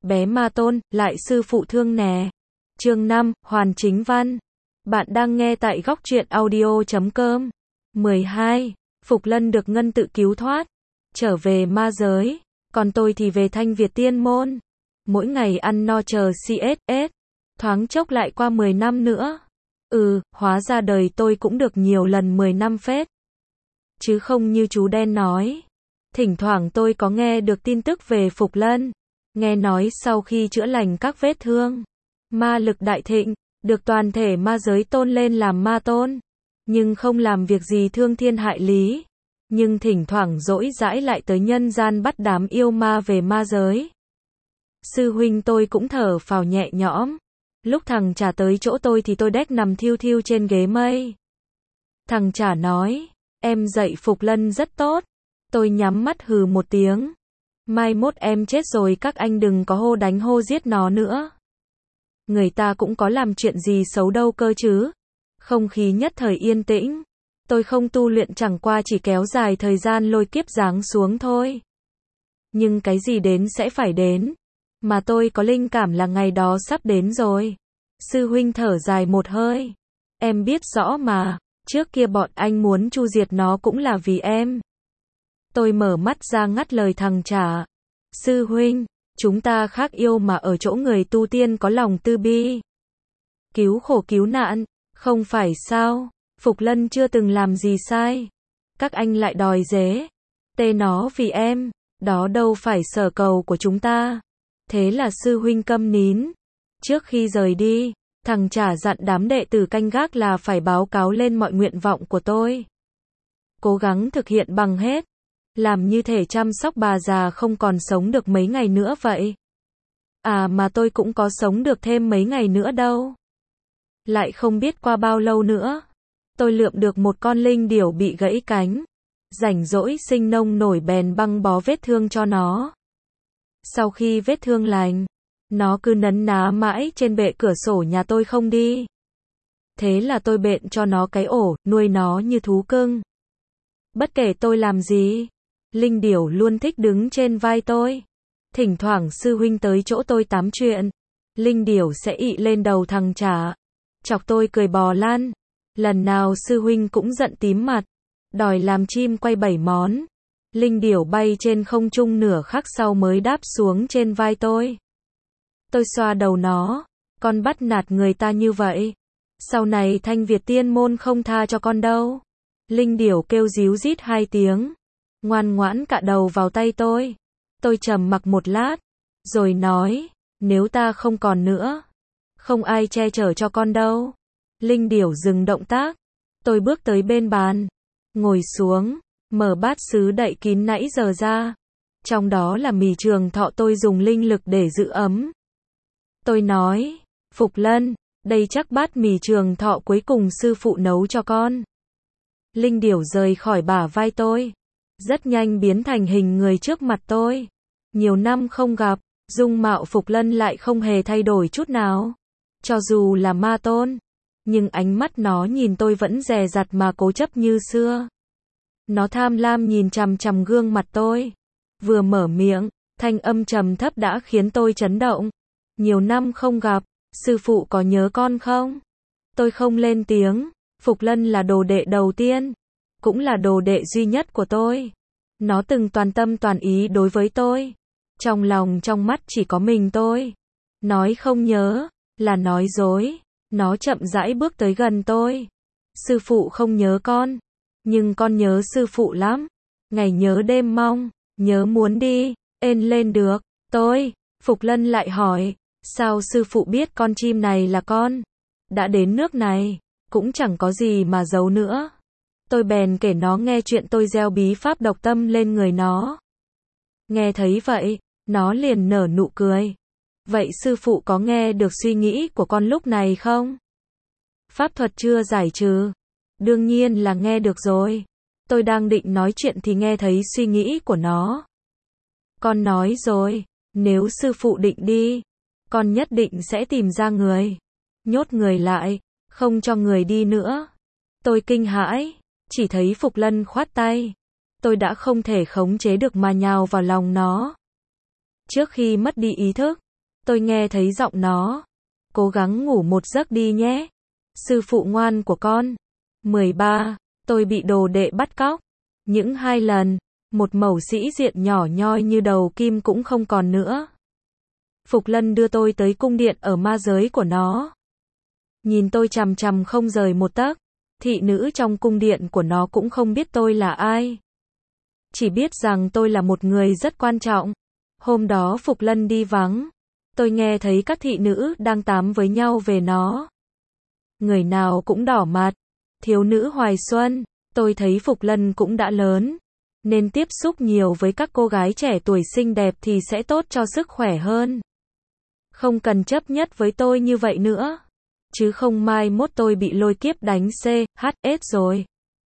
bé ma tôn, lại sư phụ thương nè. Chương 5, Hoàn Chính Văn. Bạn đang nghe tại góc truyện audio.com. 12. Phục Lân được Ngân tự cứu thoát, trở về ma giới, còn tôi thì về Thanh Việt Tiên Môn. Mỗi ngày ăn no chờ CSS, thoáng chốc lại qua 10 năm nữa. Hóa ra đời tôi cũng được nhiều lần 10 năm phết. Chứ không như chú đen nói. Thỉnh thoảng tôi có nghe được tin tức về Phục Lân. Nghe nói sau khi chữa lành các vết thương, ma lực đại thịnh, được toàn thể ma giới tôn lên làm ma tôn. Nhưng không làm việc gì thương thiên hại lý. Nhưng thỉnh thoảng dỗi dãi lại tới nhân gian bắt đám yêu ma về ma giới. Sư huynh tôi cũng thở phào nhẹ nhõm. Lúc thằng Trà tới chỗ tôi thì tôi đếch nằm thiêu thiêu trên ghế mây. Thằng Trà nói, em dạy Phục Lân rất tốt. Tôi nhắm mắt hừ một tiếng. Mai mốt em chết rồi các anh đừng có hô đánh hô giết nó nữa. Người ta cũng có làm chuyện gì xấu đâu cơ chứ. Không khí nhất thời yên tĩnh. Tôi không tu luyện chẳng qua chỉ kéo dài thời gian lôi kiếp giáng xuống thôi. Nhưng cái gì đến sẽ phải đến. Mà tôi có linh cảm là ngày đó sắp đến rồi. Sư huynh thở dài một hơi. Em biết rõ mà, trước kia bọn anh muốn chu diệt nó cũng là vì em. Tôi mở mắt ra ngắt lời thằng Trà. Sư huynh, chúng ta khác yêu mà ở chỗ người tu tiên có lòng từ bi. Cứu khổ cứu nạn, không phải sao? Phục Lân chưa từng làm gì sai. Các anh lại đòi dế. Tê nó vì em, đó đâu phải sở cầu của chúng ta. Thế là sư huynh câm nín. Trước khi rời đi, thằng Trà dặn đám đệ tử canh gác là phải báo cáo lên mọi nguyện vọng của tôi. Cố gắng thực hiện bằng hết. Làm như thể chăm sóc bà già không còn sống được mấy ngày nữa vậy. À mà tôi cũng có sống được thêm mấy ngày nữa đâu. Lại không biết qua bao lâu nữa. Tôi lượm được một con linh điểu bị gãy cánh. Rảnh rỗi sinh nông nổi bèn băng bó vết thương cho nó. Sau khi vết thương lành, nó cứ nấn ná mãi trên bệ cửa sổ nhà tôi không đi. Thế là tôi bện cho nó cái ổ, nuôi nó như thú cưng. Bất kể tôi làm gì, linh điểu luôn thích đứng trên vai tôi. Thỉnh thoảng sư huynh tới chỗ tôi tám chuyện, linh điểu sẽ ị lên đầu thằng Trà, chọc tôi cười bò lăn. Lần nào sư huynh cũng giận tím mặt, đòi làm chim quay 7 món. Linh điểu bay trên không trung nửa khắc sau mới đáp xuống trên vai tôi. Tôi xoa đầu nó, con bắt nạt người ta như vậy. Sau này Thanh Việt Tiên Môn không tha cho con đâu. Linh điểu kêu ríu rít 2 tiếng. Ngoan ngoãn cạ đầu vào tay tôi. Tôi trầm mặc một lát, rồi nói, nếu ta không còn nữa, không ai che chở cho con đâu. Linh điểu dừng động tác. Tôi bước tới bên bàn, ngồi xuống, mở bát sứ đậy kín nãy giờ ra. Trong đó là mì trường thọ tôi dùng linh lực để giữ ấm. Tôi nói, Phục Lân, đây chắc bát mì trường thọ cuối cùng sư phụ nấu cho con. Linh điểu rời khỏi bả vai tôi, rất nhanh biến thành hình người trước mặt tôi. Nhiều năm không gặp, dung mạo Phục Lân lại không hề thay đổi chút nào. Cho dù là ma tôn, nhưng ánh mắt nó nhìn tôi vẫn dè dặt mà cố chấp như xưa. Nó tham lam nhìn chằm chằm gương mặt tôi. Vừa mở miệng, thanh âm trầm thấp đã khiến tôi chấn động. Nhiều năm không gặp, sư phụ có nhớ con không? Tôi không lên tiếng. Phục Lân là đồ đệ đầu tiên, cũng là đồ đệ duy nhất của tôi. Nó từng toàn tâm toàn ý đối với tôi. Trong lòng trong mắt chỉ có mình tôi. Nói không nhớ, là nói dối. Nó chậm rãi bước tới gần tôi. Sư phụ không nhớ con, nhưng con nhớ sư phụ lắm. Ngày nhớ đêm mong, nhớ muốn đi, ên lên được. Phục Lân lại hỏi, sao sư phụ biết con chim này là con? Đã đến nước này, cũng chẳng có gì mà giấu nữa. Tôi bèn kể nó nghe chuyện tôi gieo bí pháp độc tâm lên người nó. Nghe thấy vậy, nó liền nở nụ cười. Vậy sư phụ có nghe được suy nghĩ của con lúc này không? Pháp thuật chưa giải trừ. Đương nhiên là nghe được rồi. Tôi đang định nói chuyện thì nghe thấy suy nghĩ của nó. Con nói rồi, nếu sư phụ định đi, con nhất định sẽ tìm ra người, nhốt người lại, không cho người đi nữa. Tôi kinh hãi, chỉ thấy Phục Lân khoát tay. Tôi đã không thể khống chế được mà nhào vào lòng nó. Trước khi mất đi ý thức, Tôi nghe thấy giọng nó. Cố gắng ngủ một giấc đi nhé. Sư phụ ngoan của con. 13. Tôi bị đồ đệ bắt cóc. Những 2 lần. Một mẩu sĩ diện nhỏ nhoi như đầu kim cũng không còn nữa. Phục Lân đưa tôi tới cung điện ở ma giới của nó. Nhìn tôi chằm chằm không rời một tấc. Thị nữ trong cung điện của nó cũng không biết tôi là ai. Chỉ biết rằng tôi là một người rất quan trọng. Hôm đó Phục Lân đi vắng. Tôi nghe thấy các thị nữ đang tám với nhau về nó. Người nào cũng đỏ mặt. Thiếu nữ hoài xuân. Tôi thấy Phục Lân cũng đã lớn. Nên tiếp xúc nhiều với các cô gái trẻ tuổi xinh đẹp thì sẽ tốt cho sức khỏe hơn. Không cần chấp nhất với tôi như vậy nữa. Chứ không mai mốt tôi bị lôi kiếp đánh CHS rồi.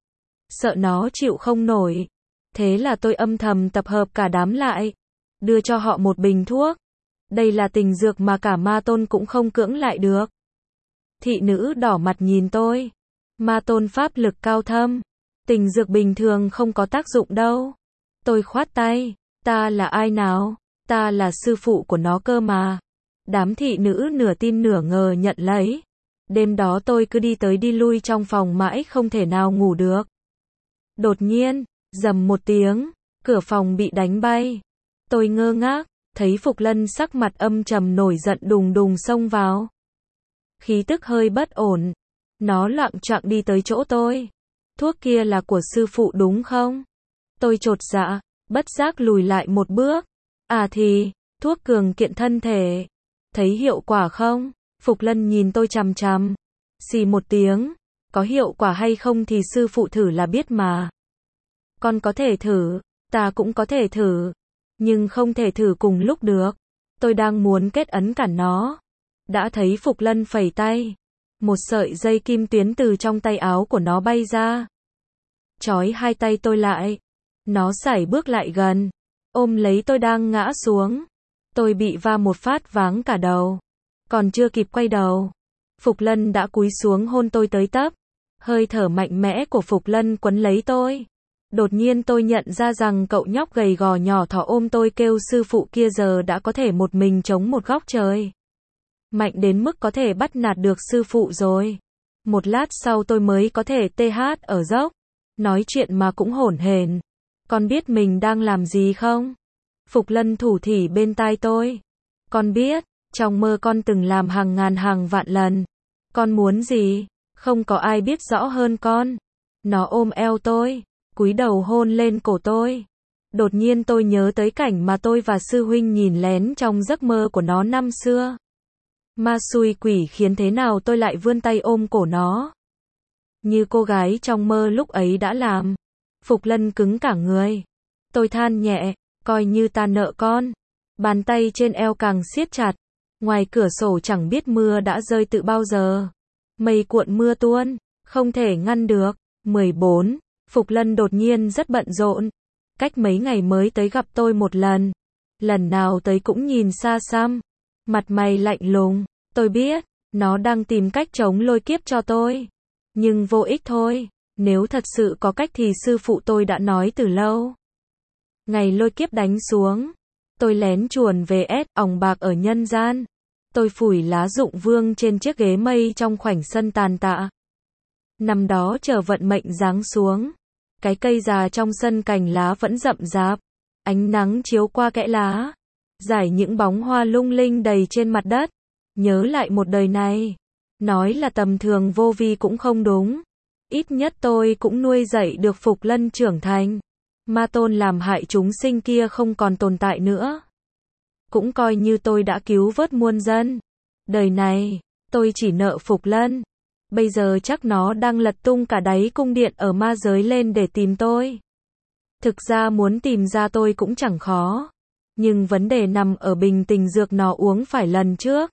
Sợ nó chịu không nổi. Thế là tôi âm thầm tập hợp cả đám lại. Đưa cho họ một bình thuốc. Đây là tình dược mà cả Ma Tôn cũng không cưỡng lại được. Thị nữ đỏ mặt nhìn tôi. Ma Tôn pháp lực cao thâm. Tình dược bình thường không có tác dụng đâu. Tôi khoát tay. Ta là ai nào? Ta là sư phụ của nó cơ mà. Đám thị nữ nửa tin nửa ngờ nhận lấy. Đêm đó tôi cứ đi tới đi lui trong phòng mãi không thể nào ngủ được. Đột nhiên, rầm một tiếng, cửa phòng bị đánh bay. Tôi ngơ ngác, thấy Phục Lân sắc mặt âm trầm nổi giận đùng đùng xông vào. Khí tức hơi bất ổn. Nó loạng choạng đi tới chỗ tôi. Thuốc kia là của sư phụ đúng không? Tôi chột dạ, bất giác lùi lại một bước. À thì, thuốc cường kiện thân thể. Thấy hiệu quả không? Phục Lân nhìn tôi chằm chằm. Xì một tiếng. Có hiệu quả hay không thì sư phụ thử là biết mà. Con có thể thử. Ta cũng có thể thử. Nhưng không thể thử cùng lúc được. Tôi đang muốn kết ấn cản nó. Đã thấy Phục Lân phẩy tay. Một sợi dây kim tuyến từ trong tay áo của nó bay ra. Trói 2 tay tôi lại. Nó sải bước lại gần. Ôm lấy tôi đang ngã xuống. Tôi bị va một phát váng cả đầu. Còn chưa kịp quay đầu. Phục Lân đã cúi xuống hôn tôi tới tấp. Hơi thở mạnh mẽ của Phục Lân quấn lấy tôi. Đột nhiên tôi nhận ra rằng cậu nhóc gầy gò nhỏ thỏ ôm tôi kêu sư phụ kia giờ đã có thể một mình chống một góc trời. Mạnh đến mức có thể bắt nạt được sư phụ rồi. Một lát sau tôi mới có thể TH ở dốc. Nói chuyện mà cũng hổn hển. Con biết mình đang làm gì không? Phục Lân thủ thỉ bên tai tôi. Con biết, trong mơ con từng làm hàng ngàn hàng vạn lần. Con muốn gì? Không có ai biết rõ hơn con. Nó ôm eo tôi, cúi đầu hôn lên cổ tôi. Đột nhiên tôi nhớ tới cảnh mà tôi và sư huynh nhìn lén trong giấc mơ của nó năm xưa. Ma xui quỷ khiến thế nào tôi lại vươn tay ôm cổ nó. Như cô gái trong mơ lúc ấy đã làm. Phục Lân cứng cả người. Tôi than nhẹ, coi như ta nợ con. Bàn tay trên eo càng siết chặt. Ngoài cửa sổ chẳng biết mưa đã rơi từ bao giờ. Mây cuộn mưa tuôn, không thể ngăn được. 14. Phục Lân đột nhiên rất bận rộn. Cách mấy ngày mới tới gặp tôi một lần. Lần nào tới cũng nhìn xa xăm. Mặt mày lạnh lùng. Tôi biết, nó đang tìm cách chống lôi kiếp cho tôi. Nhưng vô ích thôi. Nếu thật sự có cách thì sư phụ tôi đã nói từ lâu. Ngày lôi kiếp đánh xuống. Tôi lén chuồn về òng bạc ở nhân gian. Tôi phủi lá dụng vương trên chiếc ghế mây trong khoảnh sân tàn tạ. Năm đó chờ vận mệnh giáng xuống. Cái cây già trong sân cành lá vẫn rậm rạp. Ánh nắng chiếu qua kẽ lá. Rải những bóng hoa lung linh đầy trên mặt đất. Nhớ lại một đời này. Nói là tầm thường vô vi cũng không đúng. Ít nhất tôi cũng nuôi dạy được Phục Lân trưởng thành. Ma Tôn làm hại chúng sinh kia không còn tồn tại nữa. Cũng coi như tôi đã cứu vớt muôn dân. Đời này, tôi chỉ nợ Phục Lân. Bây giờ chắc nó đang lật tung cả đáy cung điện ở ma giới lên để tìm tôi. Thực ra muốn tìm ra tôi cũng chẳng khó. Nhưng vấn đề nằm ở bình tình dược nó uống phải lần trước.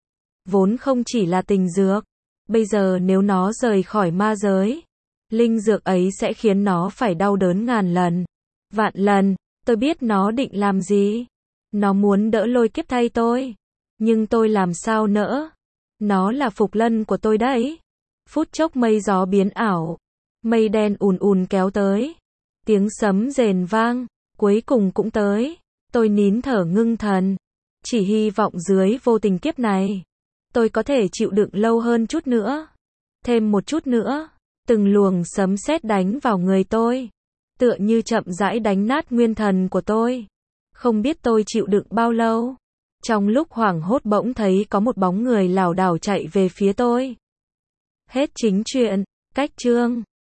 Vốn không chỉ là tình dược. Bây giờ nếu nó rời khỏi ma giới, linh dược ấy sẽ khiến nó phải đau đớn ngàn lần, vạn lần. Tôi biết nó định làm gì. Nó muốn đỡ lôi kiếp thay tôi. Nhưng tôi làm sao nỡ. Nó là Phục Lân của tôi đấy. Phút chốc mây gió biến ảo. Mây đen ùn ùn kéo tới. Tiếng sấm rền vang. Cuối cùng cũng tới. Tôi nín thở ngưng thần. Chỉ hy vọng dưới vô tình kiếp này, tôi có thể chịu đựng lâu hơn chút nữa. Thêm một chút nữa. Từng luồng sấm sét đánh vào người tôi, tựa như chậm rãi đánh nát nguyên thần của tôi. Không biết tôi chịu đựng bao lâu. Trong lúc hoảng hốt bỗng thấy có một bóng người lảo đảo chạy về phía tôi. Hết chính truyện. Cách chương